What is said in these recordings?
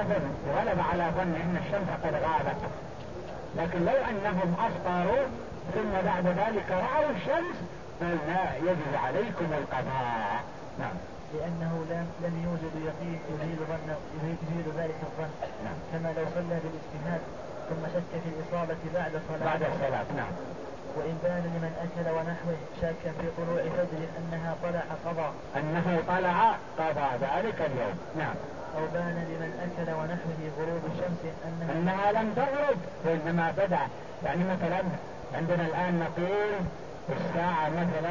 ظن، غلب على ظن ان الشمس قد غابت. لكن لو انهم افطروا ثم بعد ذلك رأوا الشمس قلنا يجب عليكم القضاء. نعم. لأنه لم يوجد يقين يزيد ذلك الظن. نعم. كما لو صلى بالاجتهاد ثم شك في الإصابة بعد الصلاة. نعم. وإن بان لمن أكل ونحوه شاكا في طلوع فجر أنها طلع قضى، أنه طلع قضى ذلك اليوم. نعم. أو بان لمن أكل ونحوه غروب الشمس أنها لم تغرب وإنما بدأ. يعني مثلا عندنا الآن نقول الساعة مثلا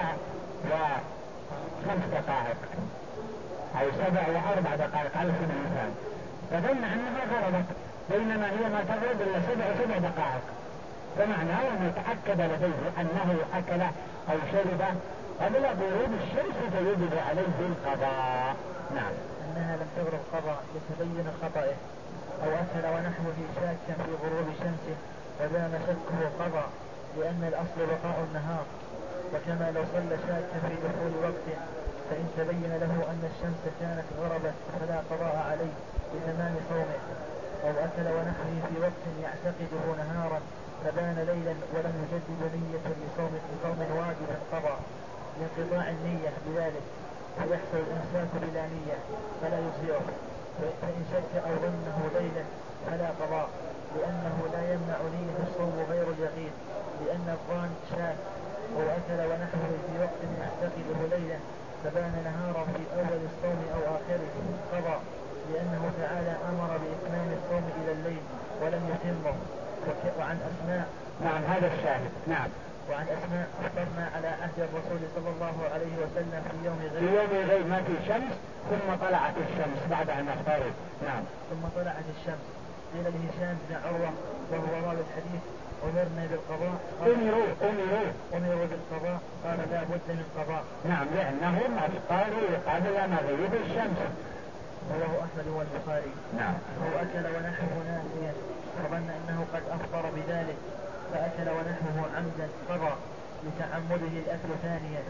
7:05 أو 7:04 على سبيل المثال، فظن أنها غربت بينما هي ما تغرب إلا 7 فمعناه أنه تأكد لديه أنه أكل أو شرب قبل غروب الشمس فيجب عليه القضاء. نعم. أنها لم تغرب قضى يتبين خطئه، أو أكل ونحوه شاكا في غروب شمسه ودام شكه قضى، لأن الأصل بقاء النهار. وكما لو صلى شاكا في دخول وقت فإن تبين له أن الشمس كانت غربت فلا قضاء عليه بتمام صومه، أو أكل ونحوه في وقت يعتقده نهارا فبان ليلا ولم يجدد نية لصوم واجب قضى لانقطاع النية بذلك، فيحصل الإمساك بلا نية فلا يجزئه. فإن شك أو ظنه ليلا فلا قضاء، لأنه لا يمنع نية الصوم غير اليقين، لأن الظان شاك. أو أكل ونحوه في وقت يعتقده ليلا فبان نهارا في أول الصوم أو آخره قضى، لأنه تعالى أمر بإتمام الصوم إلى الليل ولم يتمه. وعن أسماء. نعم هذا الشاهد. نعم. وعن أسماء أفطرنا على عهد الرسول صلى الله عليه وسلم في يوم غيب ما في شمس ثم طلعت الشمس بعد أن أفطرت. نعم. ثم طلعت الشمس. قيل لهشام بن عروة وهو راوي الحديث أمرنا بالقضاء. أمروا بالقضاء. قال لا بد من قضاء. نعم لأنهم أفطروا قبل مغيب الشمس. رواه أحمد والبخاري. نعم. هو أكل ونحوه ناسيا وظن أنه قد أفطر بذلك فأكل ونحوه عمدا قضى لتعمده الأكل ثانيا.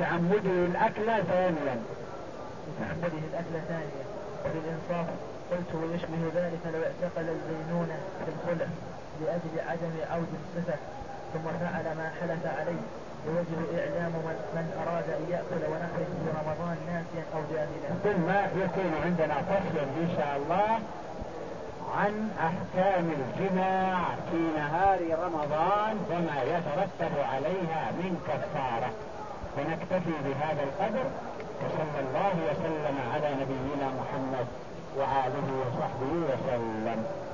وفي الإنصاف قلت ويشبه ذلك لو اعتقل الزينونة في الخلف لأجل عدم عود الصفة ثم فعل ما حلف عليه، ويجب إعلام من أراد أن يأكل ونحوه في رمضان ناسيا أو جاهلا. ثم يكون عندنا فصل إن شاء الله عن أحكام الجماع في نهار رمضان وما يترتب عليها من كفارة. ونكتفي بهذا القدر، وصلى الله وسلم على نبينا محمد وآله وصحبه وسلم.